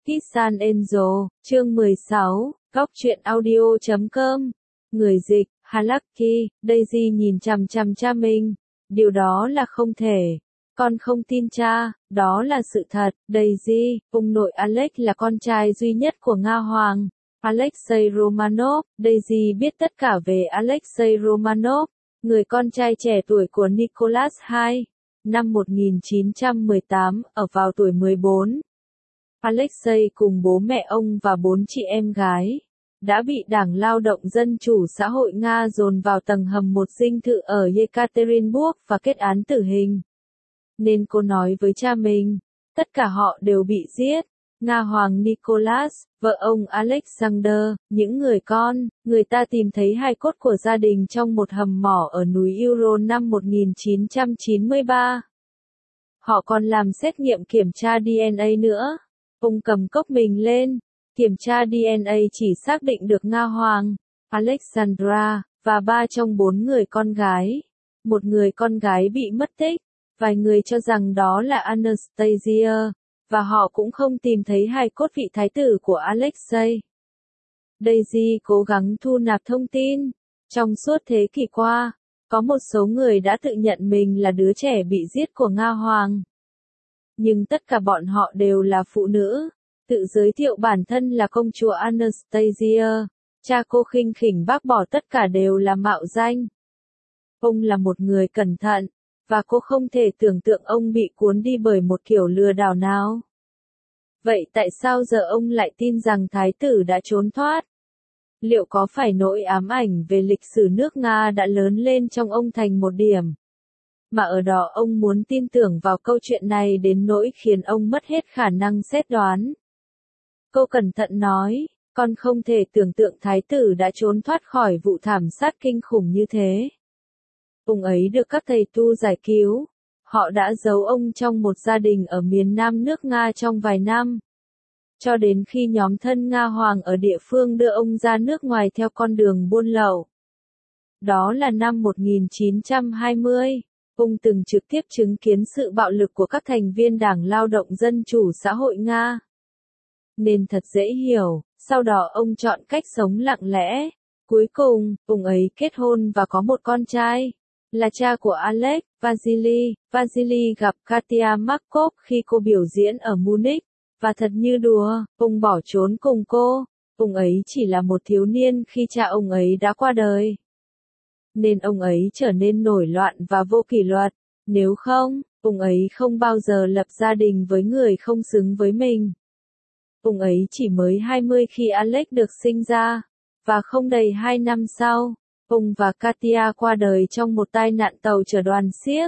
Kiss An Angel, chương 16, góc truyện audio.com. Người dịch, Halucky, Daisy nhìn chằm chằm cha mình. Điều đó là không thể. Con không tin cha, đó là sự thật. Daisy, ông nội Alex là con trai duy nhất của Nga Hoàng. Alexei Romanov, Daisy biết tất cả về Alexei Romanov, người con trai trẻ tuổi của Nicholas II. Năm 1918, ở vào tuổi 14. Alexei cùng bố mẹ ông và 4 chị em gái đã bị Đảng Lao động Dân chủ Xã hội Nga dồn vào tầng hầm một dinh thự ở Yekaterinburg và kết án tử hình. Nên cô nói với cha mình, tất cả họ đều bị giết. Nga Hoàng Nicholas, vợ ông Alexander, những người con, người ta tìm thấy hài cốt của gia đình trong một hầm mỏ ở núi Ural năm 1993. Họ còn làm xét nghiệm kiểm tra DNA nữa. Ông cầm cốc mình lên, kiểm tra DNA chỉ xác định được Nga Hoàng, Alexandra, và 3 trong 4 người con gái. Một người con gái bị mất tích, vài người cho rằng đó là Anastasia, và họ cũng không tìm thấy hài cốt vị thái tử của Alexei. Daisy cố gắng thu nạp thông tin. Trong suốt thế kỷ qua, có một số người đã tự nhận mình là đứa trẻ bị giết của Nga Hoàng. Nhưng tất cả bọn họ đều là phụ nữ, tự giới thiệu bản thân là công chúa Anastasia. Cha cô khinh khỉnh bác bỏ tất cả đều là mạo danh. Ông là một người cẩn thận, và cô không thể tưởng tượng ông bị cuốn đi bởi một kiểu lừa đảo nào. Vậy tại sao giờ ông lại tin rằng thái tử đã trốn thoát? Liệu có phải nỗi ám ảnh về lịch sử nước Nga đã lớn lên trong ông thành một điểm, mà ở đó ông muốn tin tưởng vào câu chuyện này đến nỗi khiến ông mất hết khả năng xét đoán? Cô cẩn thận nói, con không thể tưởng tượng thái tử đã trốn thoát khỏi vụ thảm sát kinh khủng như thế. Ông ấy được các thầy tu giải cứu. Họ đã giấu ông trong một gia đình ở miền nam nước Nga trong vài năm. Cho đến khi nhóm thân Nga Hoàng ở địa phương đưa ông ra nước ngoài theo con đường buôn lậu. Đó là năm 1920. Ông từng trực tiếp chứng kiến sự bạo lực của các thành viên Đảng Lao động Dân chủ Xã hội Nga. Nên thật dễ hiểu, sau đó ông chọn cách sống lặng lẽ. Cuối cùng, ông ấy kết hôn và có một con trai, là cha của Alex, Vasily. Vasily gặp Katia Markov khi cô biểu diễn ở Munich, và thật như đùa, ông bỏ trốn cùng cô. Ông ấy chỉ là một thiếu niên khi cha ông ấy đã qua đời. Nên ông ấy trở nên nổi loạn và vô kỷ luật. Nếu không, ông ấy không bao giờ lập gia đình với người không xứng với mình. Ông ấy chỉ mới 20 khi Alex được sinh ra, và không đầy 2 năm sau, ông và Katia qua đời trong một tai nạn tàu chở đoàn xiếc.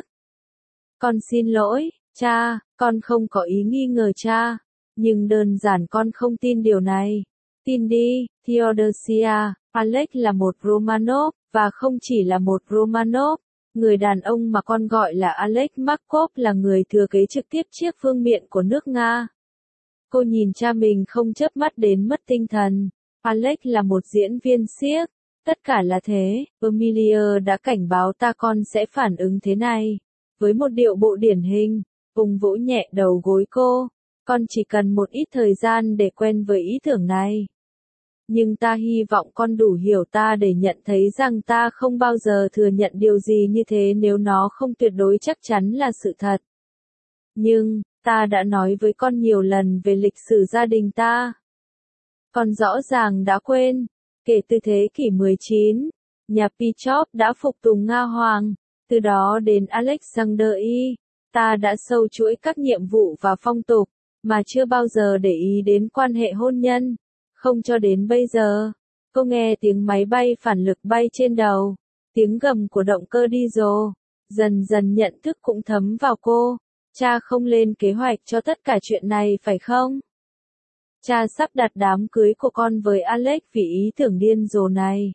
Con xin lỗi, cha, con không có ý nghi ngờ cha, nhưng đơn giản con không tin điều này. Tin đi, Theodosia, Alex là một Romanov, và không chỉ là một Romanov. Người đàn ông mà con gọi là Alex Markov là người thừa kế trực tiếp chiếc vương miện của nước Nga. Cô nhìn cha mình không chớp mắt đến mất tinh thần. Alex là một diễn viên xiếc. Tất cả là thế, Emilia đã cảnh báo ta con sẽ phản ứng thế này. Với một điệu bộ điển hình, ông vỗ nhẹ đầu gối cô. Con chỉ cần một ít thời gian để quen với ý tưởng này. Nhưng ta hy vọng con đủ hiểu ta để nhận thấy rằng ta không bao giờ thừa nhận điều gì như thế nếu nó không tuyệt đối chắc chắn là sự thật. Nhưng, ta đã nói với con nhiều lần về lịch sử gia đình ta. Con rõ ràng đã quên. Kể từ thế kỷ 19, nhà Pichov đã phục tùng Nga Hoàng, từ đó đến Alexander I, ta đã sâu chuỗi các nhiệm vụ và phong tục, mà chưa bao giờ để ý đến quan hệ hôn nhân. Không cho đến bây giờ, cô nghe tiếng máy bay phản lực bay trên đầu, tiếng gầm của động cơ diesel, dần dần nhận thức cũng thấm vào cô. Cha không lên kế hoạch cho tất cả chuyện này phải không? Cha sắp đặt đám cưới của con với Alex vì ý tưởng điên rồ này.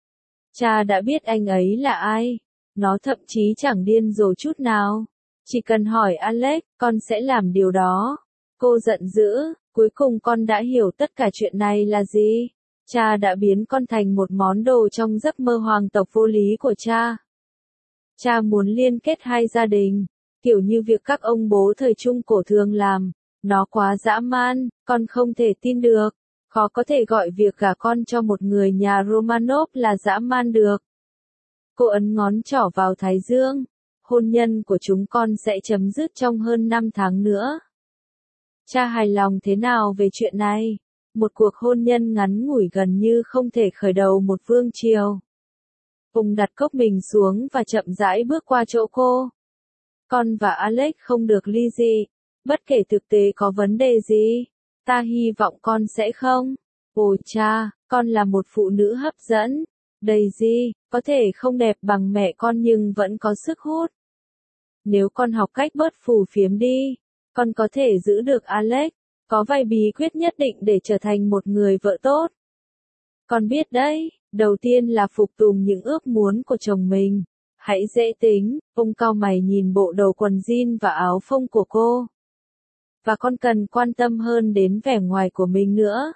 Cha đã biết anh ấy là ai. Nó thậm chí chẳng điên rồ chút nào. Chỉ cần hỏi Alex, con sẽ làm điều đó. Cô giận dữ, cuối cùng con đã hiểu tất cả chuyện này là gì. Cha đã biến con thành một món đồ trong giấc mơ hoàng tộc vô lý của cha. Cha muốn liên kết hai gia đình, kiểu như việc các ông bố thời Trung Cổ thường làm. Nó quá dã man, con không thể tin được. Khó có thể gọi việc gả con cho một người nhà Romanov là dã man được. Cô ấn ngón trỏ vào thái dương. Hôn nhân của chúng con sẽ chấm dứt trong hơn 5 tháng nữa. Cha hài lòng thế nào về chuyện này? Một cuộc hôn nhân ngắn ngủi gần như không thể khởi đầu một vương triều. Ông đặt cốc mình xuống và chậm rãi bước qua chỗ cô. Con và Alex không được ly dị. Bất kể thực tế có vấn đề gì, ta hy vọng con sẽ không. Ồ cha, con là một phụ nữ hấp dẫn. Daisy, có thể không đẹp bằng mẹ con nhưng vẫn có sức hút. Nếu con học cách bớt phù phiếm đi, con có thể giữ được Alex. Có vài bí quyết nhất định để trở thành một người vợ tốt. Con biết đấy, đầu tiên là phục tùng những ước muốn của chồng mình. Hãy dễ tính, ông cau mày nhìn bộ đồ quần jean và áo phông của cô. Và con cần quan tâm hơn đến vẻ ngoài của mình nữa.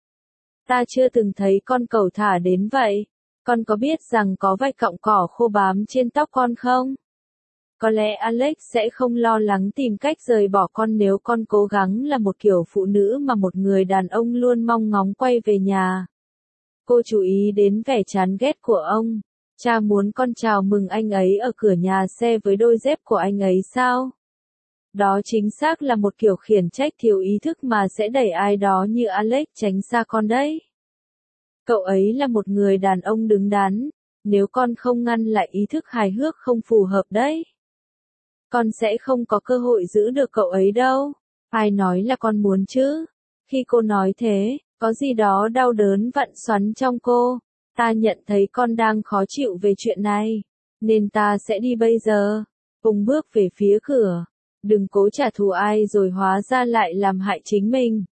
Ta chưa từng thấy con cẩu thả đến vậy. Con có biết rằng có vài cọng cỏ khô bám trên tóc con không? Có lẽ Alex sẽ không lo lắng tìm cách rời bỏ con nếu con cố gắng là một kiểu phụ nữ mà một người đàn ông luôn mong ngóng quay về nhà. Cô chú ý đến vẻ chán ghét của ông. Cha muốn con chào mừng anh ấy ở cửa nhà xe với đôi dép của anh ấy sao? Đó chính xác là một kiểu khiển trách thiếu ý thức mà sẽ đẩy ai đó như Alex tránh xa con đấy. Cậu ấy là một người đàn ông đứng đắn, nếu con không ngăn lại ý thức hài hước không phù hợp đấy. Con sẽ không có cơ hội giữ được cậu ấy đâu. Ai nói là con muốn chứ? Khi cô nói thế, có gì đó đau đớn vặn xoắn trong cô. Ta nhận thấy con đang khó chịu về chuyện này, nên ta sẽ đi bây giờ. Ông bước về phía cửa. Đừng cố trả thù ai rồi hóa ra lại làm hại chính mình.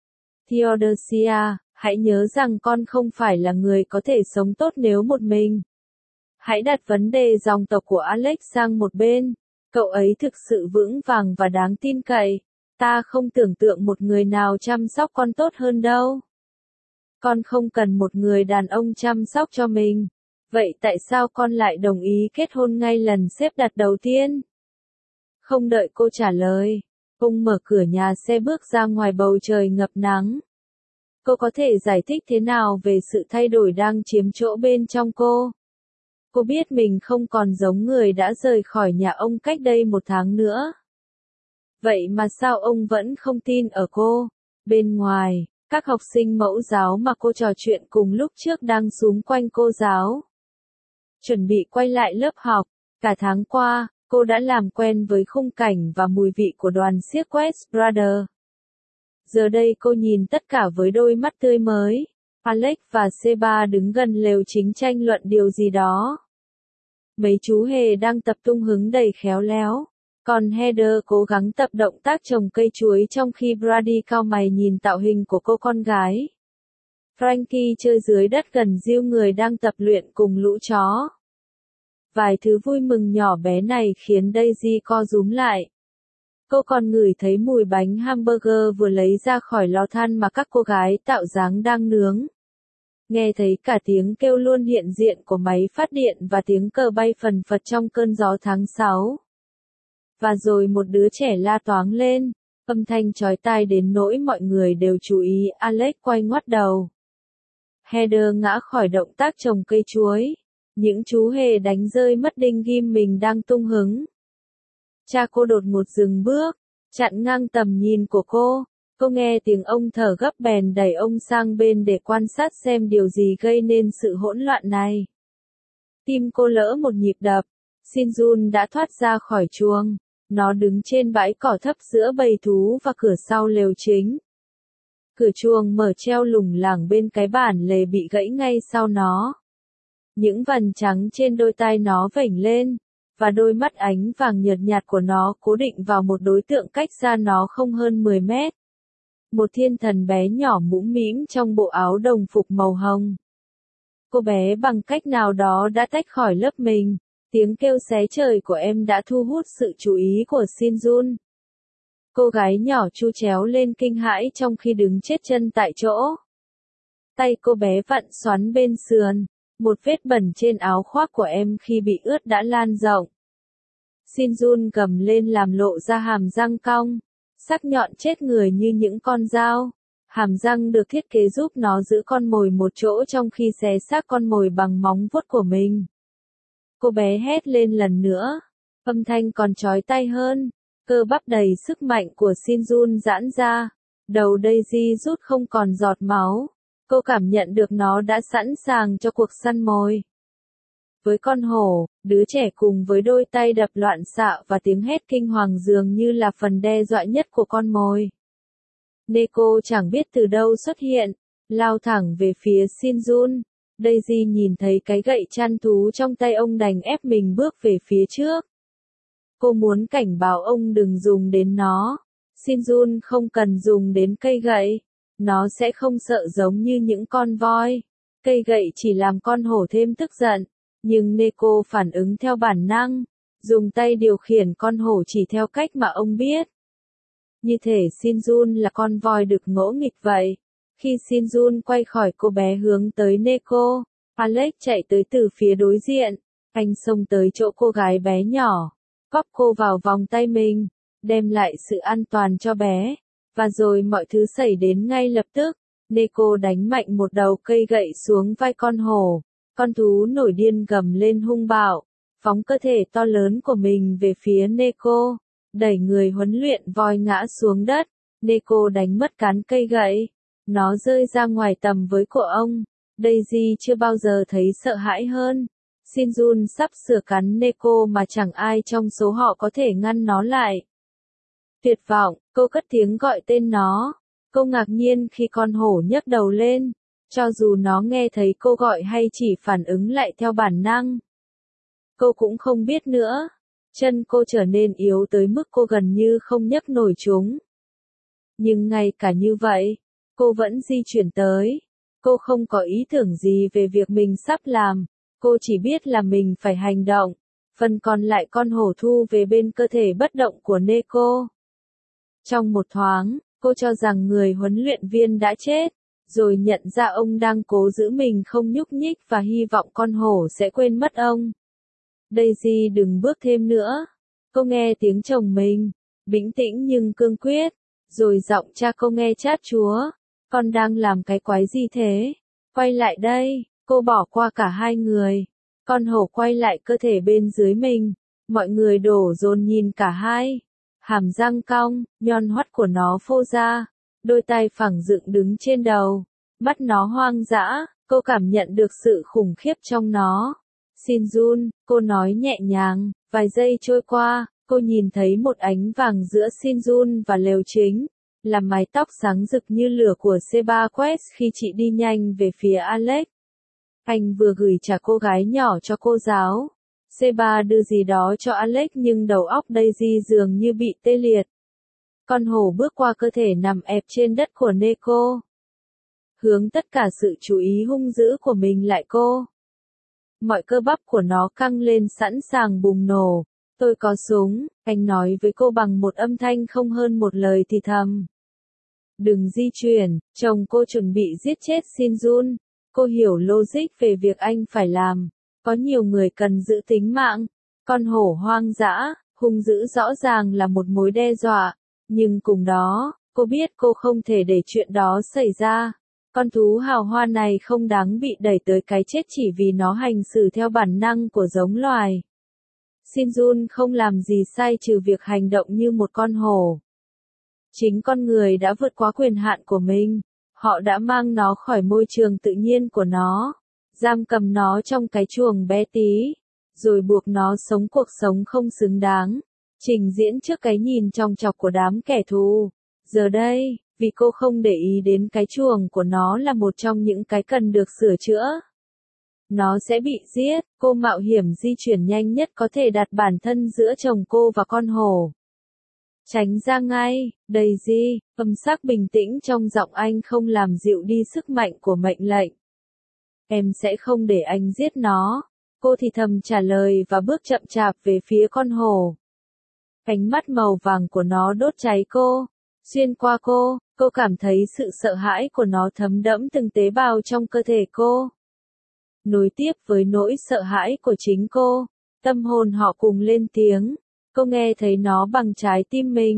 Theodosia, hãy nhớ rằng con không phải là người có thể sống tốt nếu một mình. Hãy đặt vấn đề dòng tộc của Alex sang một bên. Cậu ấy thực sự vững vàng và đáng tin cậy. Ta không tưởng tượng một người nào chăm sóc con tốt hơn đâu. Con không cần một người đàn ông chăm sóc cho mình. Vậy tại sao con lại đồng ý kết hôn ngay lần xếp đặt đầu tiên? Không đợi cô trả lời, ông mở cửa nhà xe bước ra ngoài bầu trời ngập nắng. Cô có thể giải thích thế nào về sự thay đổi đang chiếm chỗ bên trong cô? Cô biết mình không còn giống người đã rời khỏi nhà ông cách đây 1 tháng nữa. Vậy mà sao ông vẫn không tin ở cô? Bên ngoài, các học sinh mẫu giáo mà cô trò chuyện cùng lúc trước đang xúm quanh cô giáo. Chuẩn bị quay lại lớp học, cả tháng qua, cô đã làm quen với khung cảnh và mùi vị của đoàn xiếc West Brothers. Giờ đây cô nhìn tất cả với đôi mắt tươi mới. Alex và Seba đứng gần lều chính tranh luận điều gì đó. Mấy chú hề đang tập tung hứng đầy khéo léo. Còn Heather cố gắng tập động tác trồng cây chuối trong khi Brady cau mày nhìn tạo hình của cô con gái. Frankie chơi dưới đất gần Jill người đang tập luyện cùng lũ chó. Vài thứ vui mừng nhỏ bé này khiến Daisy co rúm lại. Cô còn ngửi thấy mùi bánh hamburger vừa lấy ra khỏi lò than mà các cô gái tạo dáng đang nướng. Nghe thấy cả tiếng kêu luôn hiện diện của máy phát điện và tiếng cờ bay phần phật trong cơn gió tháng 6. Và rồi một đứa trẻ la toáng lên, âm thanh chói tai đến nỗi mọi người đều chú ý. Alex quay ngoắt đầu. Heather ngã khỏi động tác trồng cây chuối. Những chú hề đánh rơi mất đinh ghim mình đang tung hứng. Cha cô đột ngột dừng bước, chặn ngang tầm nhìn của cô. Cô nghe tiếng ông thở gấp bèn đẩy ông sang bên để quan sát xem điều gì gây nên sự hỗn loạn này. Tim cô lỡ một nhịp đập. Shinjun đã thoát ra khỏi chuồng. Nó đứng trên bãi cỏ thấp giữa bầy thú và cửa sau lều chính. Cửa chuồng mở treo lủng lẳng bên cái bản lề bị gãy ngay sau nó. Những vằn trắng trên đôi tai nó vểnh lên, và đôi mắt ánh vàng nhợt nhạt của nó cố định vào một đối tượng cách xa nó không hơn 10 mét. Một thiên thần bé nhỏ mũm mĩm trong bộ áo đồng phục màu hồng. Cô bé bằng cách nào đó đã tách khỏi lớp mình. Tiếng kêu xé trời của em đã thu hút sự chú ý của Shinjun. Cô gái nhỏ chu chéo lên kinh hãi trong khi đứng chết chân tại chỗ. Tay cô bé vặn xoắn bên sườn. Một vết bẩn trên áo khoác của em khi bị ướt đã lan rộng. Shinjun gầm lên làm lộ ra hàm răng cong. sắc nhọn chết người như những con dao. Hàm răng được thiết kế giúp nó giữ con mồi một chỗ trong khi xé xác con mồi bằng móng vuốt của mình. Cô bé hét lên lần nữa. Âm thanh còn chói tai hơn. Cơ bắp đầy sức mạnh của Shinjun giãn ra. Đầu Daisy rút không còn giọt máu. Cô cảm nhận được nó đã sẵn sàng cho cuộc săn mồi. Với con hổ, đứa trẻ cùng với đôi tay đập loạn xạ và tiếng hét kinh hoàng dường như là phần đe dọa nhất của con mồi. Neko chẳng biết từ đâu xuất hiện, lao thẳng về phía Shinjun. Daisy nhìn thấy cái gậy chăn thú trong tay ông đành ép mình bước về phía trước. Cô muốn cảnh báo ông đừng dùng đến nó. Shinjun không cần dùng đến cây gậy. Nó sẽ không sợ giống như những con voi. Cây gậy chỉ làm con hổ thêm tức giận. Nhưng Neko phản ứng theo bản năng. Dùng tay điều khiển con hổ chỉ theo cách mà ông biết. Như thể Shinjun là con voi được ngỗ nghịch vậy. Khi Shinjun quay khỏi cô bé hướng tới Neko, Alex chạy tới từ phía đối diện. Anh xông tới chỗ cô gái bé nhỏ, bóp cô vào vòng tay mình, đem lại sự an toàn cho bé. Và rồi mọi thứ xảy đến ngay lập tức. Neko đánh mạnh một đầu cây gậy xuống vai con hổ. Con thú nổi điên gầm lên hung bạo, phóng cơ thể to lớn của mình về phía Neko, đẩy người huấn luyện voi ngã xuống đất. Neko đánh mất cán cây gậy. Nó rơi ra ngoài tầm với của ông. Daisy chưa bao giờ thấy sợ hãi hơn. Shinjun sắp sửa cắn Neko mà chẳng ai trong số họ có thể ngăn nó lại. Tuyệt vọng, cô cất tiếng gọi tên nó. Cô ngạc nhiên khi con hổ nhấc đầu lên, cho dù nó nghe thấy cô gọi hay chỉ phản ứng lại theo bản năng. Cô cũng không biết nữa. Chân cô trở nên yếu tới mức cô gần như không nhấc nổi chúng. Nhưng ngay cả như vậy, cô vẫn di chuyển tới. Cô không có ý tưởng gì về việc mình sắp làm. Cô chỉ biết là mình phải hành động. Phần còn lại con hổ thu về bên cơ thể bất động của Neko. Trong một thoáng, cô cho rằng người huấn luyện viên đã chết, rồi nhận ra ông đang cố giữ mình không nhúc nhích và hy vọng con hổ sẽ quên mất ông. Daisy đừng bước thêm nữa. Cô nghe tiếng chồng mình, bình tĩnh nhưng cương quyết, rồi giọng cha cô nghe chát chúa. Con đang làm cái quái gì thế? Quay lại đây, cô bỏ qua cả hai người. Con hổ quay lại cơ thể bên dưới mình. Mọi người đổ dồn nhìn cả hai. Hàm răng cong, nhọn hoắt của nó phô ra. Đôi tay phẳng dựng đứng trên đầu. Mắt nó hoang dã, cô cảm nhận được sự khủng khiếp trong nó. Shinjun, cô nói nhẹ nhàng. Vài giây trôi qua, cô nhìn thấy một ánh vàng giữa Shinjun và lều chính. Là mái tóc sáng rực như lửa của Seba Quest khi chị đi nhanh về phía Alex. Anh vừa gửi trả cô gái nhỏ cho cô giáo. Seba đưa gì đó cho Alex nhưng đầu óc Daisy dường như bị tê liệt. Con hổ bước qua cơ thể nằm ẹp trên đất của Neko. Hướng tất cả sự chú ý hung dữ của mình lại cô. Mọi cơ bắp của nó căng lên sẵn sàng bùng nổ. Tôi có súng, anh nói với cô bằng một âm thanh không hơn một lời thì thầm. Đừng di chuyển, chồng cô chuẩn bị giết chết Shinjun. Cô hiểu logic về việc anh phải làm. Có nhiều người cần giữ tính mạng. Con hổ hoang dã, hung dữ rõ ràng là một mối đe dọa. Nhưng cùng đó, cô biết cô không thể để chuyện đó xảy ra. Con thú hào hoa này không đáng bị đẩy tới cái chết chỉ vì nó hành xử theo bản năng của giống loài. Shinjun không làm gì sai trừ việc hành động như một con hổ. Chính con người đã vượt quá quyền hạn của mình. Họ đã mang nó khỏi môi trường tự nhiên của nó, giam cầm nó trong cái chuồng bé tí, rồi buộc nó sống cuộc sống không xứng đáng, trình diễn trước cái nhìn chòng chọc của đám kẻ thù. Giờ đây, vì cô không để ý đến cái chuồng của nó là một trong những cái cần được sửa chữa. Nó sẽ bị giết, cô mạo hiểm di chuyển nhanh nhất có thể đặt bản thân giữa chồng cô và con hổ. Tránh ra ngay, Daisy, âm sắc bình tĩnh trong giọng anh không làm dịu đi sức mạnh của mệnh lệnh. Em sẽ không để anh giết nó. Cô thì thầm trả lời và bước chậm chạp về phía con hổ. Ánh mắt màu vàng của nó đốt cháy cô. Xuyên qua cô cảm thấy sự sợ hãi của nó thấm đẫm từng tế bào trong cơ thể cô. Nối tiếp với nỗi sợ hãi của chính cô, tâm hồn họ cùng lên tiếng. Cô nghe thấy nó bằng trái tim mình.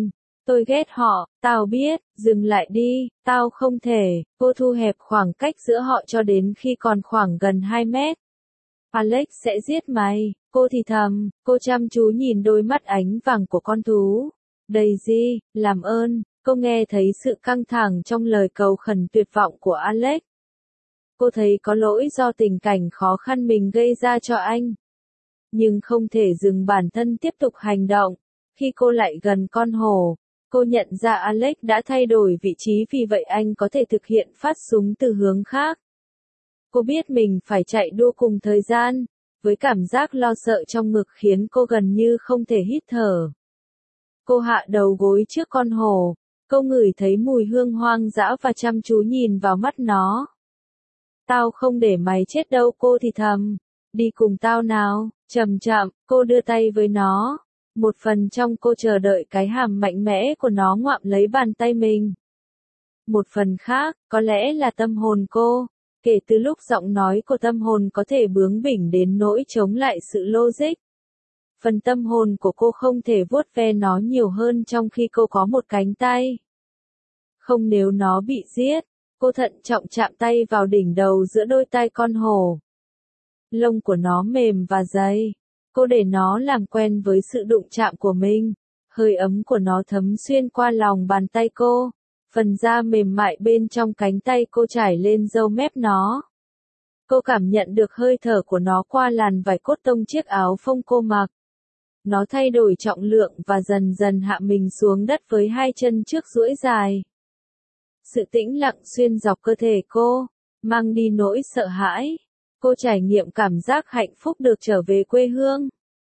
Tôi ghét họ, tao biết, dừng lại đi, tao không thể. Cô thu hẹp khoảng cách giữa họ cho đến khi còn khoảng gần 2 mét. Alex sẽ giết mày, cô thì thầm, cô chăm chú nhìn đôi mắt ánh vàng của con thú. Daisy, làm ơn, cô nghe thấy sự căng thẳng trong lời cầu khẩn tuyệt vọng của Alex. Cô thấy có lỗi do tình cảnh khó khăn mình gây ra cho anh. Nhưng không thể dừng bản thân tiếp tục hành động. Khi cô lại gần con hổ, cô nhận ra Alex đã thay đổi vị trí vì vậy anh có thể thực hiện phát súng từ hướng khác. Cô biết mình phải chạy đua cùng thời gian, với cảm giác lo sợ trong ngực khiến cô gần như không thể hít thở. Cô hạ đầu gối trước con hổ, cô ngửi thấy mùi hương hoang dã và chăm chú nhìn vào mắt nó. Tao không để mày chết đâu, cô thì thầm. Đi cùng tao nào, chậm chậm, cô đưa tay với nó. Một phần trong cô chờ đợi cái hàm mạnh mẽ của nó ngoạm lấy bàn tay mình. Một phần khác, có lẽ là tâm hồn cô. Kể từ lúc giọng nói của tâm hồn có thể bướng bỉnh đến nỗi chống lại sự logic. Phần tâm hồn của cô không thể vuốt ve nó nhiều hơn trong khi cô có một cánh tay. Không nếu nó bị giết, cô thận trọng chạm tay vào đỉnh đầu giữa đôi tai con hổ. Lông của nó mềm và dày. Cô để nó làm quen với sự đụng chạm của mình. Hơi ấm của nó thấm xuyên qua lòng bàn tay cô. Phần da mềm mại bên trong cánh tay cô trải lên râu mép nó. Cô cảm nhận được hơi thở của nó qua làn vải cốt tông chiếc áo phông cô mặc. Nó thay đổi trọng lượng và dần dần hạ mình xuống đất với hai chân trước duỗi dài. Sự tĩnh lặng xuyên dọc cơ thể cô, mang đi nỗi sợ hãi. Cô trải nghiệm cảm giác hạnh phúc được trở về quê hương.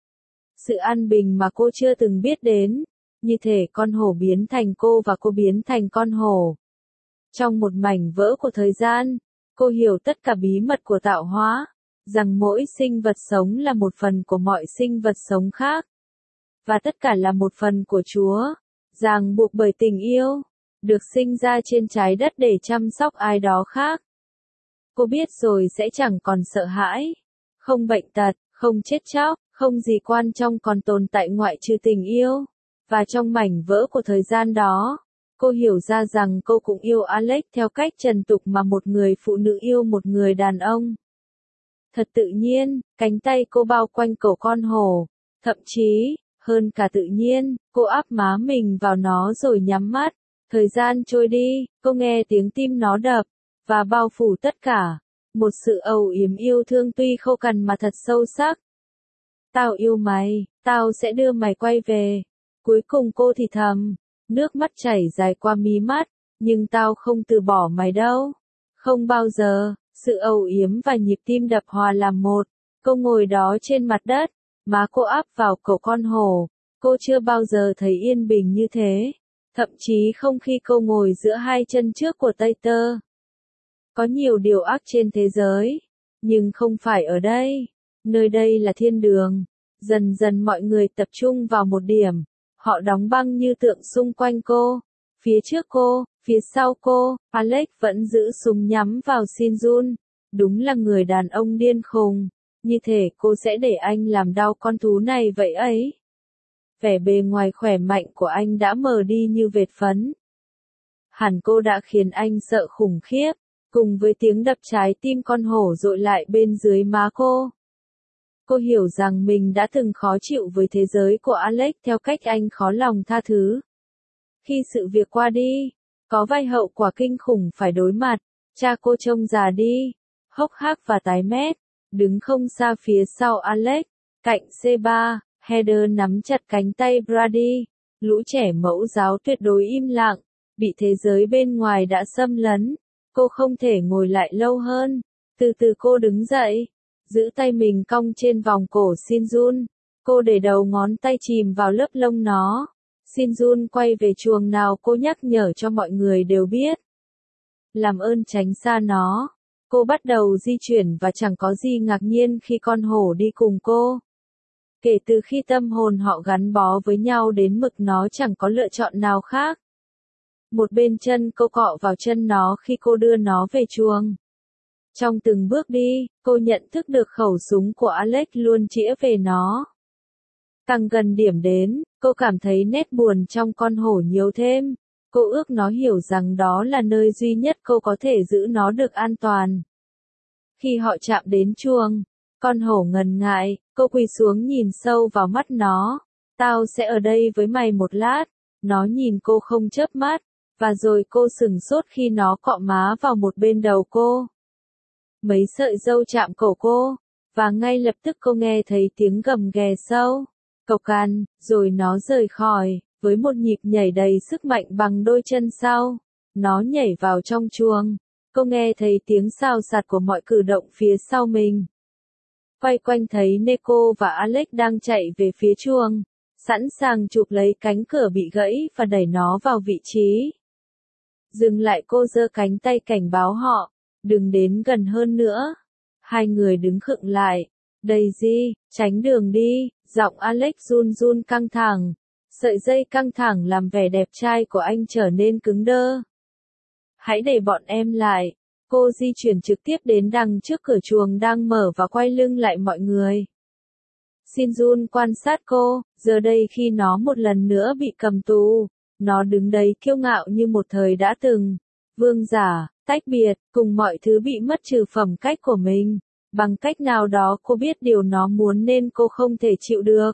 Sự an bình mà cô chưa từng biết đến. Như thể con hổ biến thành cô và cô biến thành con hổ. Trong một mảnh vỡ của thời gian, cô hiểu tất cả bí mật của tạo hóa, rằng mỗi sinh vật sống là một phần của mọi sinh vật sống khác. Và tất cả là một phần của Chúa, ràng buộc bởi tình yêu, được sinh ra trên trái đất để chăm sóc ai đó khác. Cô biết rồi sẽ chẳng còn sợ hãi, không bệnh tật, không chết chóc, không gì quan trọng còn tồn tại ngoại trừ tình yêu. Và trong mảnh vỡ của thời gian đó, cô hiểu ra rằng cô cũng yêu Alex theo cách trần tục mà một người phụ nữ yêu một người đàn ông. Thật tự nhiên, cánh tay cô bao quanh cổ con hổ, thậm chí, hơn cả tự nhiên, cô áp má mình vào nó rồi nhắm mắt. Thời gian trôi đi, cô nghe tiếng tim nó đập, và bao phủ tất cả. Một sự âu yếm yêu thương tuy khô cằn mà thật sâu sắc. Tao yêu mày, tao sẽ đưa mày quay về. Cuối cùng cô thì thầm, nước mắt chảy dài qua mí mắt, nhưng tao không từ bỏ mày đâu. Không bao giờ, sự âu yếm và nhịp tim đập hòa làm một. Cô ngồi đó trên mặt đất, má cô áp vào cổ con hổ. Cô chưa bao giờ thấy yên bình như thế. Thậm chí không khi cô ngồi giữa hai chân trước của Tater. Có nhiều điều ác trên thế giới, nhưng không phải ở đây. Nơi đây là thiên đường. Dần dần mọi người tập trung vào một điểm. Họ đóng băng như tượng xung quanh cô. Phía trước cô, phía sau cô, Alex vẫn giữ súng nhắm vào Shinjun. Đúng là người đàn ông điên khùng. Như thể cô sẽ để anh làm đau con thú này vậy ấy. Vẻ bề ngoài khỏe mạnh của anh đã mờ đi như vệt phấn. Hẳn cô đã khiến anh sợ khủng khiếp, cùng với tiếng đập trái tim con hổ dội lại bên dưới má cô. Cô hiểu rằng mình đã từng khó chịu với thế giới của Alex theo cách anh khó lòng tha thứ. Khi sự việc qua đi, có vài hậu quả kinh khủng phải đối mặt. Cha cô trông già đi, hốc hác và tái mét, đứng không xa phía sau Alex, cạnh C3. Heather nắm chặt cánh tay Brady, lũ trẻ mẫu giáo tuyệt đối im lặng, bị thế giới bên ngoài đã xâm lấn. Cô không thể ngồi lại lâu hơn. Từ từ cô đứng dậy, giữ tay mình cong trên vòng cổ Shinjun. Cô để đầu ngón tay chìm vào lớp lông nó. Shinjun quay về chuồng nào cô nhắc nhở cho mọi người đều biết. Làm ơn tránh xa nó. Cô bắt đầu di chuyển và chẳng có gì ngạc nhiên khi con hổ đi cùng cô. Kể từ khi tâm hồn họ gắn bó với nhau đến mực nó chẳng có lựa chọn nào khác. Một bên chân cô cọ vào chân nó khi cô đưa nó về chuồng. Trong từng bước đi, cô nhận thức được khẩu súng của Alex luôn chĩa về nó. Càng gần điểm đến, Cô cảm thấy nét buồn trong con hổ nhiều thêm. Cô ước nó hiểu rằng đó là nơi duy nhất cô có thể giữ nó được an toàn. Khi họ chạm đến chuông, con hổ ngần ngại, cô quỳ xuống nhìn sâu vào mắt nó. Tao sẽ ở đây với mày một lát. Nó nhìn cô không chớp mắt, và rồi cô sửng sốt khi nó cọ má vào một bên đầu cô. Mấy sợi râu chạm cổ cô, và ngay lập tức cô nghe thấy tiếng gầm ghè sâu, cộc cằn, rồi nó rời khỏi, với một nhịp nhảy đầy sức mạnh bằng đôi chân sau. Nó nhảy vào trong chuông. Cô nghe thấy tiếng xào xạc của mọi cử động phía sau mình. Quay quanh thấy Neko và Alex đang chạy về phía chuông, sẵn sàng chụp lấy cánh cửa bị gãy và đẩy nó vào vị trí. Dừng lại, cô giơ cánh tay cảnh báo họ, đừng đến gần hơn nữa. Hai người đứng khựng lại. Daisy, tránh đường đi, giọng Alex run run căng thẳng. Sợi dây căng thẳng làm vẻ đẹp trai của anh trở nên cứng đơ. Hãy để bọn em lại. Cô di chuyển trực tiếp đến đằng trước cửa chuồng đang mở và quay lưng lại mọi người. Shinjun quan sát cô, giờ đây khi nó một lần nữa bị cầm tù, nó đứng đấy kiêu ngạo như một thời đã từng. Vương giả, tách biệt, cùng mọi thứ bị mất trừ phẩm cách của mình. Bằng cách nào đó cô biết điều nó muốn nên cô không thể chịu được.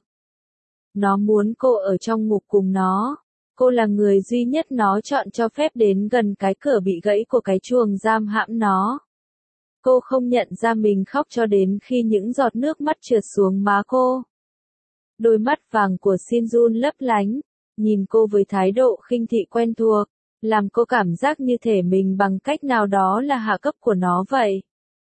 Nó muốn cô ở trong ngục cùng nó. Cô là người duy nhất nó chọn cho phép đến gần cái cửa bị gãy của cái chuồng giam hãm nó. Cô không nhận ra mình khóc cho đến khi những giọt nước mắt trượt xuống má cô. Đôi mắt vàng của Shinjun lấp lánh, nhìn cô với thái độ khinh thị quen thuộc, làm cô cảm giác như thể mình bằng cách nào đó là hạ cấp của nó vậy.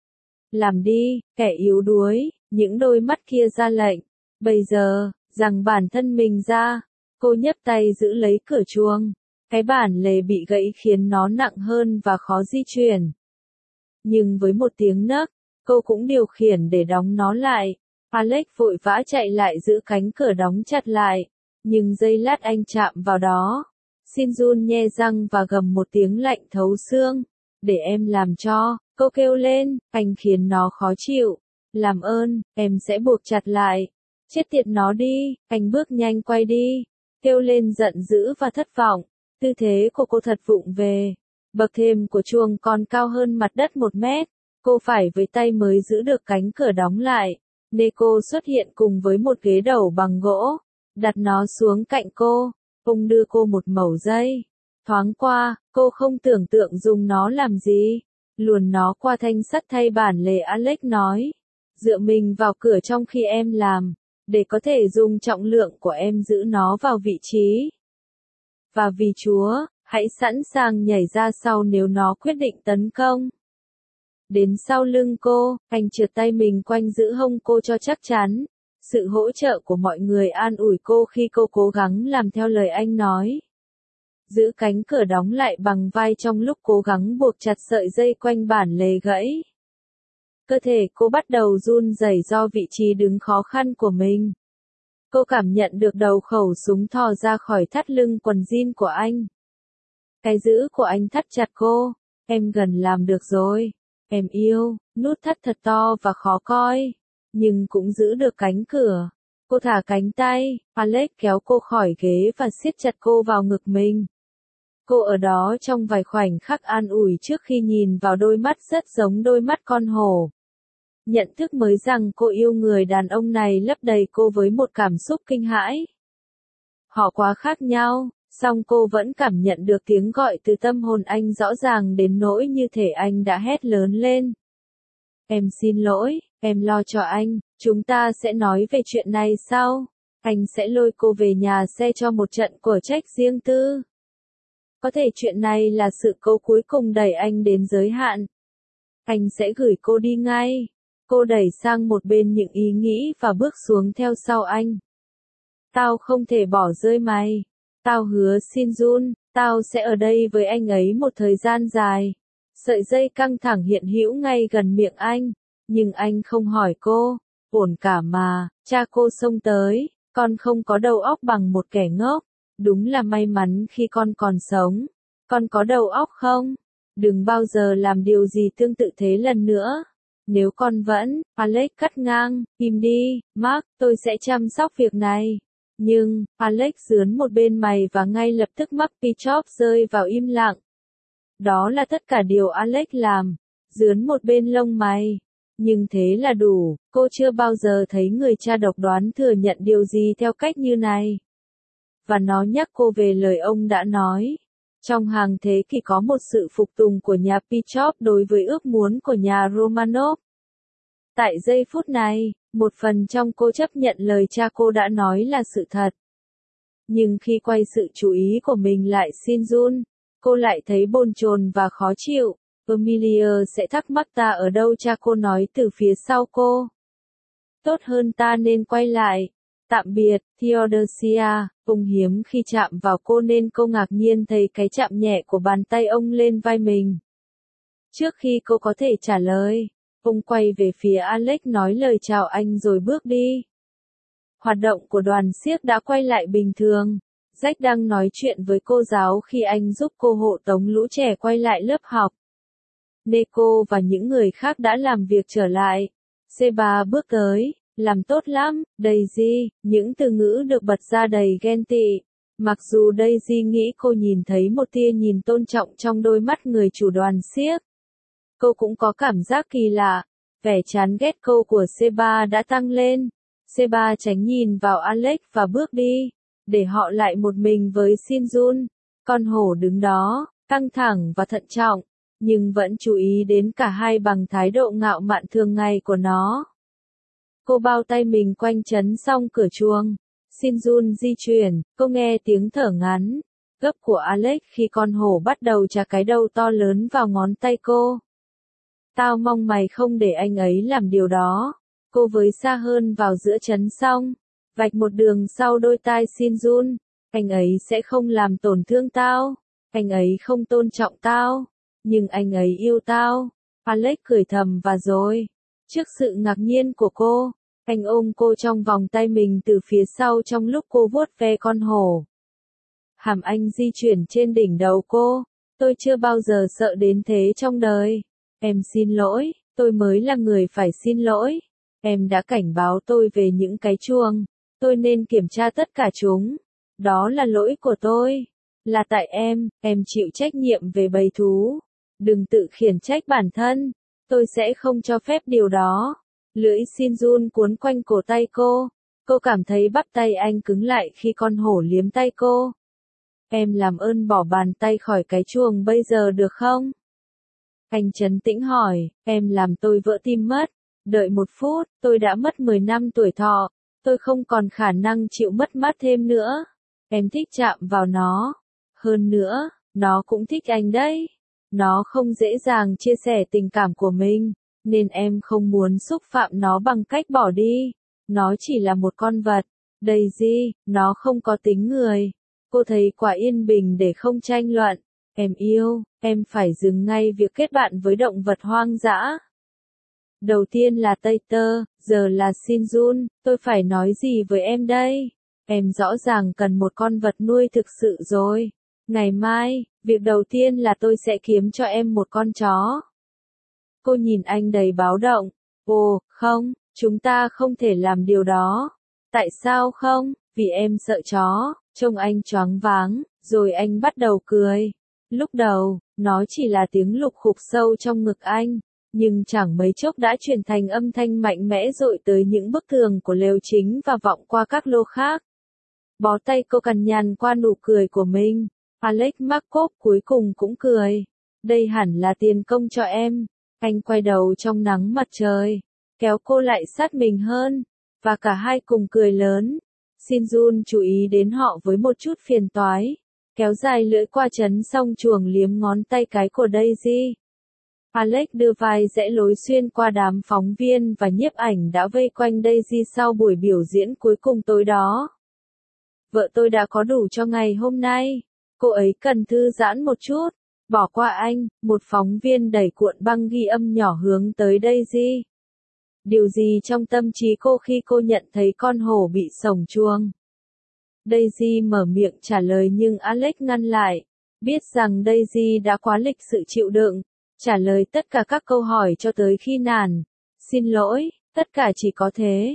Làm đi, kẻ yếu đuối, những đôi mắt kia ra lệnh. Bây giờ, giằng bản thân mình ra. Cô nhấc tay giữ lấy cửa chuông. Cái bản lề bị gãy khiến nó nặng hơn và khó di chuyển. Nhưng với một tiếng nấc, cô cũng điều khiển để đóng nó lại. Alex vội vã chạy lại giữ cánh cửa đóng chặt lại. Nhưng giây lát anh chạm vào đó. Shinjun nhe răng và gầm một tiếng lạnh thấu xương. Để em làm cho, cô kêu lên, anh khiến nó khó chịu. Làm ơn, em sẽ buộc chặt lại. Chết tiệt nó đi, anh bước nhanh quay đi. Kêu lên giận dữ và thất vọng. Tư thế của cô thật vụng về. Bậc thềm của chuồng còn cao hơn mặt đất 1 mét. Cô phải với tay mới giữ được cánh cửa đóng lại. Neko xuất hiện cùng với một ghế đầu bằng gỗ. Đặt nó xuống cạnh cô. Ông đưa cô một mẩu dây. Thoáng qua, cô không tưởng tượng dùng nó làm gì. Luồn nó qua thanh sắt thay bản lề. Alex nói. Dựa mình vào cửa trong khi em làm. Để có thể dùng trọng lượng của em giữ nó vào vị trí. Và vì Chúa, hãy sẵn sàng nhảy ra sau nếu nó quyết định tấn công. Đến sau lưng cô, anh trượt tay mình quanh giữ hông cô cho chắc chắn. Sự hỗ trợ của mọi người an ủi cô khi cô cố gắng làm theo lời anh nói. Giữ cánh cửa đóng lại bằng vai trong lúc cố gắng buộc chặt sợi dây quanh bản lề gãy. Cơ thể cô bắt đầu run rẩy do vị trí đứng khó khăn của mình. Cô cảm nhận được đầu khẩu súng thò ra khỏi thắt lưng quần jean của anh. Cái giữ của anh thắt chặt cô. Em gần làm được rồi. Em yêu, nút thắt thật to và khó coi. Nhưng cũng giữ được cánh cửa. Cô thả cánh tay, Alex kéo cô khỏi ghế và siết chặt cô vào ngực mình. Cô ở đó trong vài khoảnh khắc an ủi trước khi nhìn vào đôi mắt rất giống đôi mắt con hổ. Nhận thức mới rằng cô yêu người đàn ông này lấp đầy cô với một cảm xúc kinh hãi. Họ quá khác nhau, song cô vẫn cảm nhận được tiếng gọi từ tâm hồn anh rõ ràng đến nỗi như thể anh đã hét lớn lên. Em xin lỗi, em lo cho anh, chúng ta sẽ nói về chuyện này sau. Anh sẽ lôi cô về nhà xe cho một trận của trách riêng tư. Có thể chuyện này là sự cố cuối cùng đẩy anh đến giới hạn. Anh sẽ gửi cô đi ngay. Cô đẩy sang một bên những ý nghĩ và bước xuống theo sau anh. Tao không thể bỏ rơi mày. Tao hứa Shinjun, tao sẽ ở đây với anh ấy một thời gian dài. Sợi dây căng thẳng hiện hữu ngay gần miệng anh, nhưng anh không hỏi cô. Ổn cả mà, cha cô xông tới, con không có đầu óc bằng một kẻ ngốc. Đúng là may mắn khi con còn sống. Con có đầu óc không? Đừng bao giờ làm điều gì tương tự thế lần nữa. Nếu con vẫn, Alex cắt ngang, im đi, Mark, tôi sẽ chăm sóc việc này. Nhưng, Alex dướn một bên mày và ngay lập tức Mappichop rơi vào im lặng. Đó là tất cả điều Alex làm, dướn một bên lông mày. Nhưng thế là đủ, cô chưa bao giờ thấy người cha độc đoán thừa nhận điều gì theo cách như này. Và nó nhắc cô về lời ông đã nói. Trong hàng thế kỷ có một sự phục tùng của nhà Pichov đối với ước muốn của nhà Romanov. Tại giây phút này, một phần trong cô chấp nhận lời cha cô đã nói là sự thật. Nhưng khi quay sự chú ý của mình lại Shinjun, cô lại thấy bồn chồn và khó chịu. Emilia sẽ thắc mắc ta ở đâu, cha cô nói từ phía sau cô. Tốt hơn ta nên quay lại. Tạm biệt, Theodosia. Ông hiếm khi chạm vào cô nên cô ngạc nhiên thấy cái chạm nhẹ của bàn tay ông lên vai mình. Trước khi cô có thể trả lời, ông quay về phía Alex nói lời chào anh rồi bước đi. Hoạt động của đoàn xiếc đã quay lại bình thường. Jack đang nói chuyện với cô giáo khi anh giúp cô hộ tống lũ trẻ quay lại lớp học. Neko và những người khác đã làm việc trở lại. Seba bước tới, làm tốt lắm, Daisy, những từ ngữ được bật ra đầy ghen tị. Mặc dù Daisy nghĩ cô nhìn thấy một tia nhìn tôn trọng trong đôi mắt người chủ đoàn xiếc. Cô cũng có cảm giác kỳ lạ, vẻ chán ghét cô của Seba đã tăng lên. Seba tránh nhìn vào Alex và bước đi, để họ lại một mình với Shinjun. Con hổ đứng đó, căng thẳng và thận trọng, nhưng vẫn chú ý đến cả hai bằng thái độ ngạo mạn thường ngày của nó. Cô bao tay mình quanh trấn xong cửa chuông. Shinjun di chuyển, cô nghe tiếng thở ngắn, gấp của Alex khi con hổ bắt đầu chà cái đầu to lớn vào ngón tay cô. Tao mong mày không để anh ấy làm điều đó. Cô với xa hơn vào giữa trấn xong, vạch một đường sau đôi tai Shinjun. Anh ấy sẽ không làm tổn thương tao. Anh ấy không tôn trọng tao. Nhưng anh ấy yêu tao. Alex cười thầm và rồi. Trước sự ngạc nhiên của cô, anh ôm cô trong vòng tay mình từ phía sau trong lúc cô vuốt ve con hổ. Hàm anh di chuyển trên đỉnh đầu cô. Tôi chưa bao giờ sợ đến thế trong đời. Em xin lỗi, tôi mới là người phải xin lỗi. Em đã cảnh báo tôi về những cái chuông. Tôi nên kiểm tra tất cả chúng. Đó là lỗi của tôi. Là tại em chịu trách nhiệm về bầy thú. Đừng tự khiển trách bản thân. Tôi sẽ không cho phép điều đó. Lưỡi Shinjun cuốn quanh cổ tay cô. Cô cảm thấy bắp tay anh cứng lại khi con hổ liếm tay cô. Em làm ơn bỏ bàn tay khỏi cái chuông bây giờ được không? Anh trấn tĩnh hỏi, em làm tôi vỡ tim mất. Đợi một phút, tôi đã mất 10 năm tuổi thọ. Tôi không còn khả năng chịu mất mát thêm nữa. Em thích chạm vào nó. Hơn nữa, nó cũng thích anh đấy. Nó không dễ dàng chia sẻ tình cảm của mình, nên em không muốn xúc phạm nó bằng cách bỏ đi. Nó chỉ là một con vật. Daisy, nó không có tính người. Cô thấy quá yên bình để không tranh luận. Em yêu, em phải dừng ngay việc kết bạn với động vật hoang dã. Đầu tiên là Tater, giờ là Shinjun, tôi phải nói gì với em đây? Em rõ ràng cần một con vật nuôi thực sự rồi. Ngày mai, việc đầu tiên là tôi sẽ kiếm cho em một con chó. Cô nhìn anh đầy báo động. Ồ, không, chúng ta không thể làm điều đó. Tại sao không? Vì em sợ chó. Trông anh choáng váng, rồi anh bắt đầu cười. Lúc đầu, nó chỉ là tiếng lục khục sâu trong ngực anh, nhưng chẳng mấy chốc đã chuyển thành âm thanh mạnh mẽ dội tới những bức tường của lều chính và vọng qua các lô khác. Bó tay cô cằn nhằn qua nụ cười của mình. Alex Markov cuối cùng cũng cười. Đây hẳn là tiền công cho em. Anh quay đầu trong nắng mặt trời, kéo cô lại sát mình hơn, và cả hai cùng cười lớn. Shinjun chú ý đến họ với một chút phiền toái, kéo dài lưỡi qua trấn xong chuồng liếm ngón tay cái của Daisy. Alex đưa vai rẽ lối xuyên qua đám phóng viên và nhiếp ảnh đã vây quanh Daisy sau buổi biểu diễn cuối cùng tối đó. Vợ tôi đã có đủ cho ngày hôm nay. Cô ấy cần thư giãn một chút. Bỏ qua anh, một phóng viên đẩy cuộn băng ghi âm nhỏ hướng tới Daisy. Điều gì trong tâm trí cô khi cô nhận thấy con hổ bị sổng chuông? Daisy mở miệng trả lời nhưng Alex ngăn lại. Biết rằng Daisy đã quá lịch sự chịu đựng, trả lời tất cả các câu hỏi cho tới khi nản. Xin lỗi, tất cả chỉ có thế.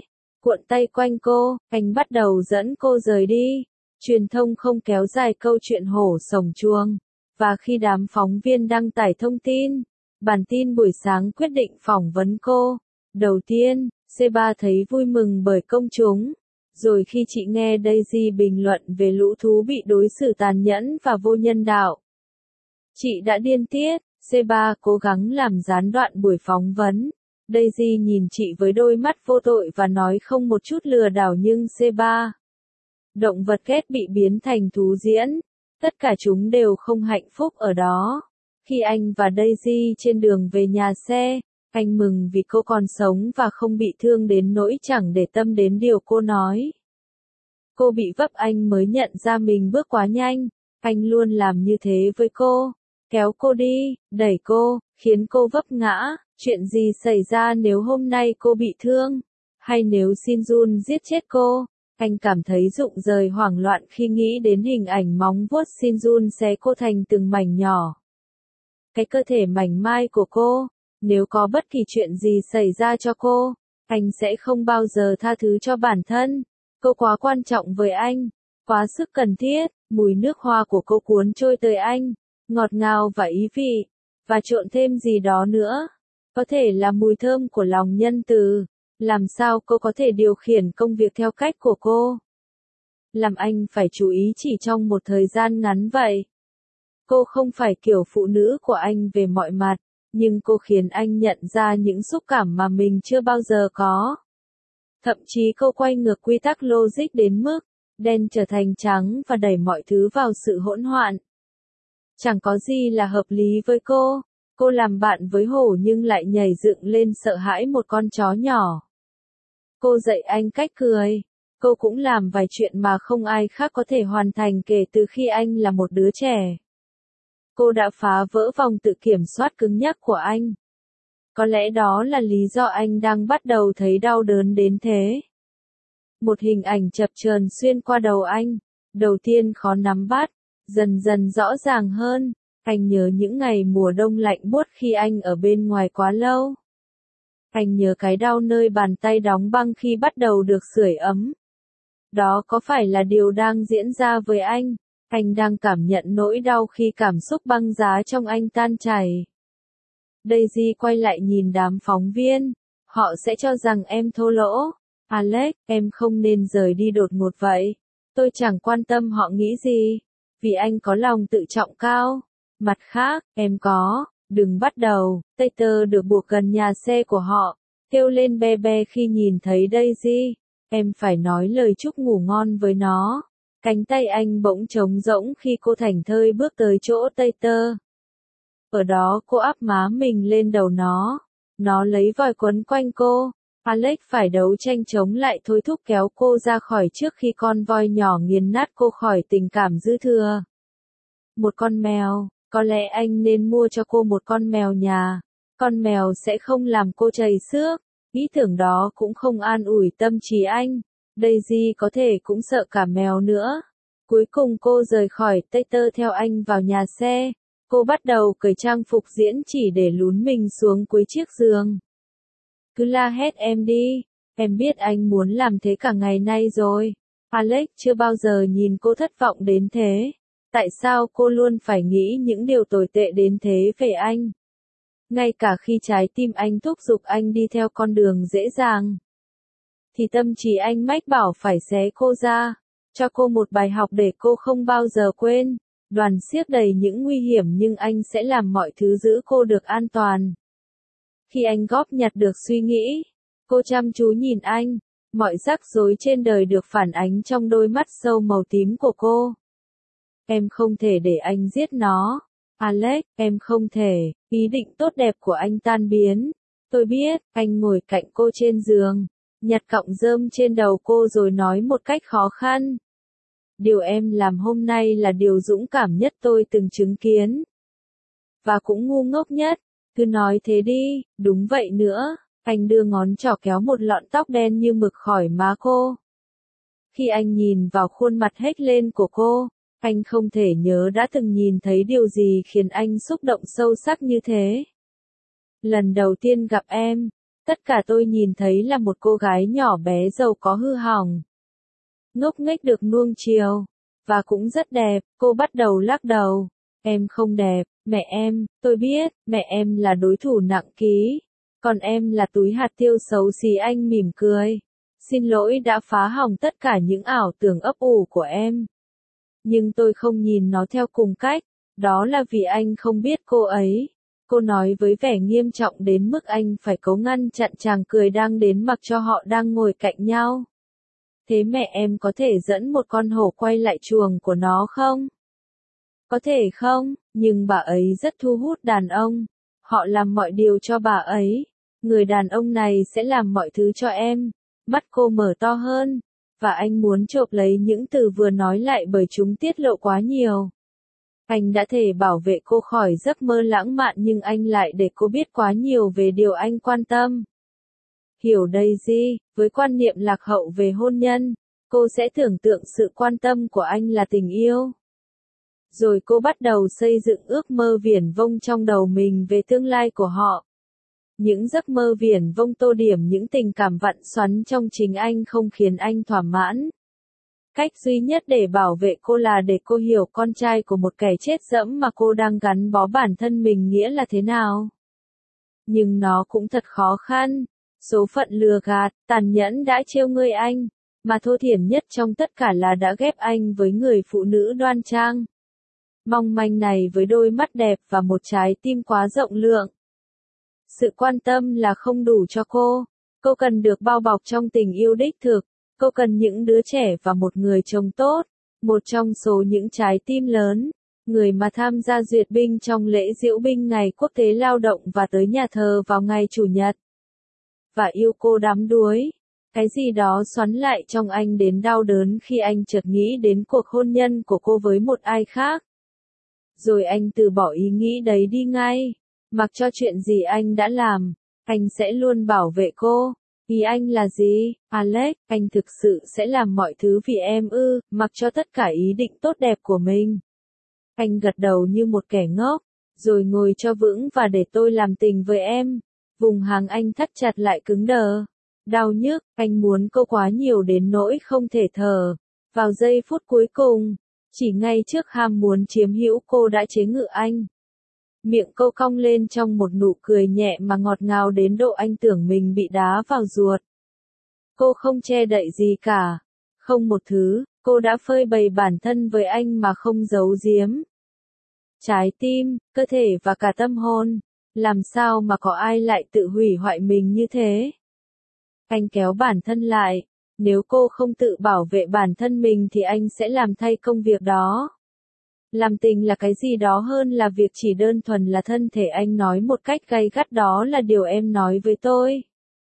cuộn tay quanh cô, anh bắt đầu dẫn cô rời đi. Truyền thông không kéo dài câu chuyện hổ sổng chuồng. Và khi đám phóng viên đăng tải thông tin, bản tin buổi sáng quyết định phỏng vấn cô. Đầu tiên, C3 thấy vui mừng bởi công chúng. Rồi khi chị nghe Daisy bình luận về lũ thú bị đối xử tàn nhẫn và vô nhân đạo, chị đã điên tiết. C3 cố gắng làm gián đoạn buổi phỏng vấn. Daisy nhìn chị với đôi mắt vô tội và nói không một chút lừa đảo nhưng C3. Động vật ghét bị biến thành thú diễn. Tất cả chúng đều không hạnh phúc ở đó. Khi anh và Daisy trên đường về nhà xe, anh mừng vì cô còn sống và không bị thương đến nỗi chẳng để tâm đến điều cô nói. Cô bị vấp anh mới nhận ra mình bước quá nhanh. Anh luôn làm như thế với cô. Kéo cô đi, đẩy cô, khiến cô vấp ngã. Chuyện gì xảy ra nếu hôm nay cô bị thương? Hay nếu Shinjun giết chết cô? Anh cảm thấy rụng rời hoảng loạn khi nghĩ đến hình ảnh móng vuốt Shinjun xé cô thành từng mảnh nhỏ. Cái cơ thể mảnh mai của cô, nếu có bất kỳ chuyện gì xảy ra cho cô, anh sẽ không bao giờ tha thứ cho bản thân. Cô quá quan trọng với anh, quá sức cần thiết. Mùi nước hoa của cô cuốn trôi tới anh, ngọt ngào và ý vị, và trộn thêm gì đó nữa. Có thể là mùi thơm của lòng nhân từ. Làm sao cô có thể điều khiển công việc theo cách của cô? Làm anh phải chú ý chỉ trong một thời gian ngắn vậy. Cô không phải kiểu phụ nữ của anh về mọi mặt, nhưng cô khiến anh nhận ra những xúc cảm mà mình chưa bao giờ có. Thậm chí cô quay ngược quy tắc logic đến mức đen trở thành trắng và đẩy mọi thứ vào sự hỗn loạn. Chẳng có gì là hợp lý với cô. Cô làm bạn với hổ nhưng lại nhảy dựng lên sợ hãi một con chó nhỏ. Cô dạy anh cách cười. Cô cũng làm vài chuyện mà không ai khác có thể hoàn thành kể từ khi anh là một đứa trẻ. Cô đã phá vỡ vòng tự kiểm soát cứng nhắc của anh. Có lẽ đó là lý do anh đang bắt đầu thấy đau đớn đến thế. Một hình ảnh chập chờn xuyên qua đầu anh. Đầu tiên khó nắm bắt, dần dần rõ ràng hơn. Anh nhớ những ngày mùa đông lạnh buốt khi anh ở bên ngoài quá lâu. Anh nhớ cái đau nơi bàn tay đóng băng khi bắt đầu được sưởi ấm. Đó có phải là điều đang diễn ra với anh? Anh đang cảm nhận nỗi đau khi cảm xúc băng giá trong anh tan chảy. Daisy quay lại nhìn đám phóng viên. Họ sẽ cho rằng em thô lỗ. Alex, em không nên rời đi đột ngột vậy. Tôi chẳng quan tâm họ nghĩ gì. Vì anh có lòng tự trọng cao. Mặt khác, em có. Đừng bắt đầu. Tater được buộc gần nhà xe của họ. Kêu lên be be khi nhìn thấy Daisy. Em phải nói lời chúc ngủ ngon với nó. Cánh tay anh bỗng trống rỗng khi cô thảnh thơi bước tới chỗ Tater. Ở đó cô áp má mình lên đầu nó. Nó lấy vòi quấn quanh cô. Alex phải đấu tranh chống lại thôi thúc kéo cô ra khỏi trước khi con voi nhỏ nghiền nát cô khỏi tình cảm dư thừa. Một con mèo, có lẽ anh nên mua cho cô một con mèo nhà. Con mèo sẽ không làm cô chảy xước. Ý tưởng đó cũng không an ủi tâm trí anh. Daisy có thể cũng sợ cả mèo nữa. Cuối cùng cô rời khỏi Tater theo anh vào nhà xe. Cô bắt đầu cởi trang phục diễn chỉ để lún mình xuống cuối chiếc giường. Cứ la hét em đi. Em biết anh muốn làm thế cả ngày nay rồi. Alex chưa bao giờ nhìn cô thất vọng đến thế. Tại sao cô luôn phải nghĩ những điều tồi tệ đến thế về anh? Ngay cả khi trái tim anh thúc giục anh đi theo con đường dễ dàng, thì tâm trí anh mách bảo phải xé cô ra, cho cô một bài học để cô không bao giờ quên. Đoàn xiếc đầy những nguy hiểm nhưng anh sẽ làm mọi thứ giữ cô được an toàn. Khi anh góp nhặt được suy nghĩ, cô chăm chú nhìn anh, mọi rắc rối trên đời được phản ánh trong đôi mắt sâu màu tím của cô. Em không thể để anh giết nó. Alex, em không thể. Ý định tốt đẹp của anh tan biến. Tôi biết, anh ngồi cạnh cô trên giường, nhặt cọng rơm trên đầu cô rồi nói một cách khó khăn. Điều em làm hôm nay là điều dũng cảm nhất tôi từng chứng kiến. Và cũng ngu ngốc nhất. Cứ nói thế đi, đúng vậy nữa. Anh đưa ngón trỏ kéo một lọn tóc đen như mực khỏi má cô. Khi anh nhìn vào khuôn mặt hếch lên của cô, anh không thể nhớ đã từng nhìn thấy điều gì khiến anh xúc động sâu sắc như thế. Lần đầu tiên gặp em, Tất cả tôi nhìn thấy là một cô gái nhỏ bé giàu có hư hỏng. Ngốc nghếch được nuông chiều. Và cũng rất đẹp, cô bắt đầu lắc đầu. Em không đẹp, mẹ em, tôi biết, mẹ em là đối thủ nặng ký. Còn em là túi hạt tiêu xấu xí, anh mỉm cười. Xin lỗi đã phá hỏng tất cả những ảo tưởng ấp ủ của em. Nhưng tôi không nhìn nó theo cùng cách, đó là vì anh không biết cô ấy. Cô nói với vẻ nghiêm trọng đến mức anh phải cố ngăn chặn chàng cười đang đến mặc cho họ đang ngồi cạnh nhau. Thế mẹ em có thể dẫn một con hổ quay lại chuồng của nó không? Có thể không, nhưng bà ấy rất thu hút đàn ông. Họ làm mọi điều cho bà ấy. Người đàn ông này sẽ làm mọi thứ cho em. Mắt cô mở to hơn. Và anh muốn chộp lấy những từ vừa nói lại bởi chúng tiết lộ quá nhiều. Anh đã thể bảo vệ cô khỏi giấc mơ lãng mạn nhưng anh lại để cô biết quá nhiều về điều anh quan tâm. Hiểu Daisy, với quan niệm lạc hậu về hôn nhân, cô sẽ tưởng tượng sự quan tâm của anh là tình yêu. Rồi cô bắt đầu xây dựng ước mơ viển vông trong đầu mình về tương lai của họ. Những giấc mơ viển vông tô điểm những tình cảm vặn xoắn trong chính anh không khiến anh thỏa mãn. Cách duy nhất để bảo vệ cô là để cô hiểu con trai của một kẻ chết dẫm mà cô đang gắn bó bản thân mình nghĩa là thế nào. Nhưng nó cũng thật khó khăn. Số phận lừa gạt, tàn nhẫn đã trêu ngươi anh, mà thô thiển nhất trong tất cả là đã ghép anh với người phụ nữ đoan trang. Mong manh này với đôi mắt đẹp và một trái tim quá rộng lượng. Sự quan tâm là không đủ cho cô cần được bao bọc trong tình yêu đích thực, cô cần những đứa trẻ và một người chồng tốt, một trong số những trái tim lớn, người mà tham gia duyệt binh trong lễ diễu binh ngày quốc tế lao động và tới nhà thờ vào ngày Chủ nhật. Và yêu cô đắm đuối. Cái gì đó xoắn lại trong anh đến đau đớn khi anh chợt nghĩ đến cuộc hôn nhân của cô với một ai khác. Rồi anh từ bỏ ý nghĩ đấy đi ngay. Mặc cho chuyện gì anh đã làm, anh sẽ luôn bảo vệ cô. Ý anh là gì, Alex? Anh thực sự sẽ làm mọi thứ vì em ư, mặc cho tất cả ý định tốt đẹp của mình. Anh gật đầu như một kẻ ngốc, rồi ngồi cho vững và để tôi làm tình với em. Vùng háng anh thắt chặt lại cứng đờ. Đau nhức, anh muốn cô quá nhiều đến nỗi không thể thở. Vào giây phút cuối cùng, chỉ ngay trước ham muốn chiếm hữu cô đã chế ngự anh. Miệng cô cong lên trong một nụ cười nhẹ mà ngọt ngào đến độ anh tưởng mình bị đá vào ruột. Cô không che đậy gì cả. Không một thứ, cô đã phơi bày bản thân với anh mà không giấu giếm. Trái tim, cơ thể và cả tâm hồn. Làm sao mà có ai lại tự hủy hoại mình như thế? Anh kéo bản thân lại. Nếu cô không tự bảo vệ bản thân mình thì anh sẽ làm thay công việc đó. Làm tình là cái gì đó hơn là việc chỉ đơn thuần là thân thể, anh nói một cách gay gắt, đó là điều em nói với tôi.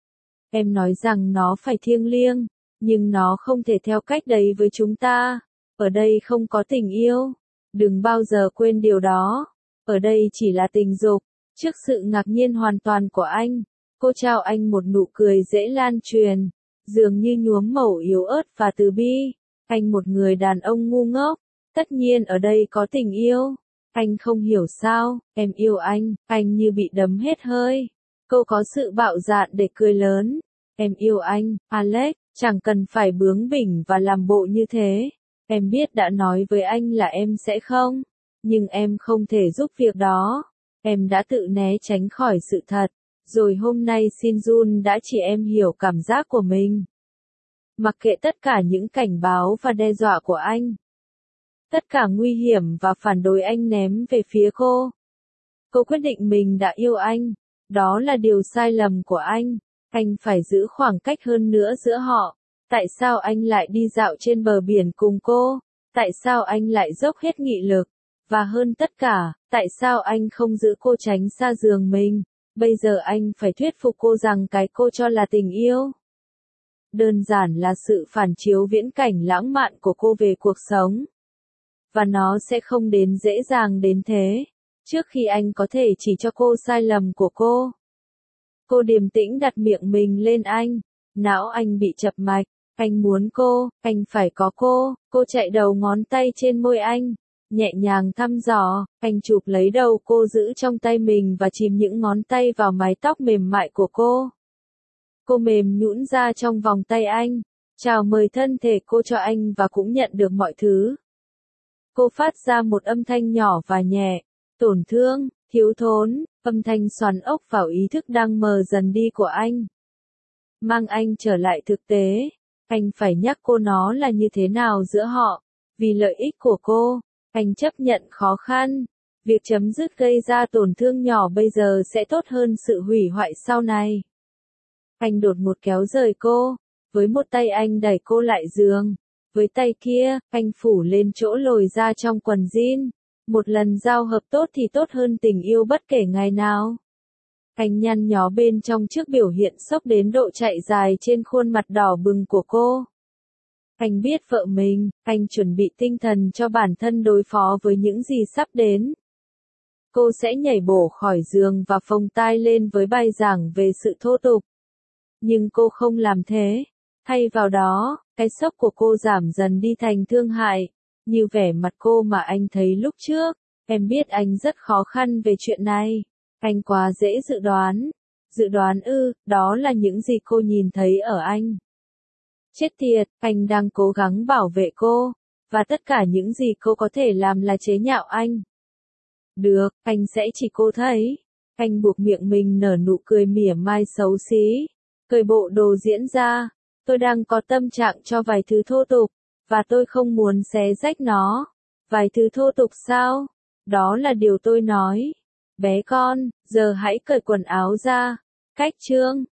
Em nói rằng nó phải thiêng liêng, nhưng nó không thể theo cách đấy với chúng ta. Ở đây không có tình yêu. Đừng bao giờ quên điều đó. Ở đây chỉ là tình dục. Trước sự ngạc nhiên hoàn toàn của anh, cô trao anh một nụ cười dễ lan truyền, dường như nhuốm màu yếu ớt và từ bi. Anh một người đàn ông ngu ngốc. Tất nhiên ở đây có tình yêu. Anh không hiểu sao, em yêu anh như bị đấm hết hơi. Cô có sự bạo dạn để cười lớn. Em yêu anh, Alex, chẳng cần phải bướng bỉnh và làm bộ như thế. Em biết đã nói với anh là em sẽ không, nhưng em không thể giúp việc đó. Em đã tự né tránh khỏi sự thật. Rồi hôm nay Shinjun đã chỉ em hiểu cảm giác của mình. Mặc kệ tất cả những cảnh báo và đe dọa của anh. Tất cả nguy hiểm và phản đối anh ném về phía cô. Cô quyết định mình đã yêu anh. Đó là điều sai lầm của anh. Anh phải giữ khoảng cách hơn nữa giữa họ. Tại sao anh lại đi dạo trên bờ biển cùng cô? Tại sao anh lại dốc hết nghị lực? Và hơn tất cả, tại sao anh không giữ cô tránh xa giường mình? Bây giờ anh phải thuyết phục cô rằng cái cô cho là tình yêu. Đơn giản là sự phản chiếu viễn cảnh lãng mạn của cô về cuộc sống. Và nó sẽ không đến dễ dàng đến thế. Trước khi anh có thể chỉ cho cô sai lầm của cô. Cô điềm tĩnh đặt miệng mình lên anh. Não anh bị chập mạch. Anh muốn cô, anh phải có cô. Cô chạy đầu ngón tay trên môi anh. Nhẹ nhàng thăm dò, anh chụp lấy đầu cô giữ trong tay mình và chìm những ngón tay vào mái tóc mềm mại của cô. Cô mềm nhũn ra trong vòng tay anh, chào mời thân thể cô cho anh và cũng nhận được mọi thứ. Cô phát ra một âm thanh nhỏ và nhẹ, tổn thương, thiếu thốn, âm thanh xoắn ốc vào ý thức đang mờ dần đi của anh. Mang anh trở lại thực tế, anh phải nhắc cô nó là như thế nào giữa họ, vì lợi ích của cô, anh chấp nhận khó khăn. Việc chấm dứt gây ra tổn thương nhỏ bây giờ sẽ tốt hơn sự hủy hoại sau này. Anh đột ngột kéo rời cô, với một tay anh đẩy cô lại giường, với tay kia, anh phủ lên chỗ lồi ra trong quần jean. Một lần giao hợp tốt thì tốt hơn tình yêu bất kể ngày nào. Anh nhăn nhó bên trong trước biểu hiện sốc đến độ chạy dài trên khuôn mặt đỏ bừng của cô. Anh biết vợ mình, anh chuẩn bị tinh thần cho bản thân đối phó với những gì sắp đến. Cô sẽ nhảy bổ khỏi giường và phồng tai lên với bài giảng về sự thô tục. Nhưng cô không làm thế. Thay vào đó, cái sốc của cô giảm dần đi thành thương hại. Như vẻ mặt cô mà anh thấy lúc trước. Em biết anh rất khó khăn về chuyện này. Anh quá dễ dự đoán. Dự đoán ư, đó là những gì cô nhìn thấy ở anh. Chết tiệt, anh đang cố gắng bảo vệ cô. Và tất cả những gì cô có thể làm là chế nhạo anh. Được, anh sẽ chỉ cô thấy. Anh buộc miệng mình nở nụ cười mỉa mai xấu xí. Cởi bộ đồ diễn ra. Tôi đang có tâm trạng cho vài thứ thô tục. Và tôi không muốn xé rách nó. Vài thứ thô tục sao? Đó là điều tôi nói. Bé con, giờ hãy cởi quần áo ra. Cách chương.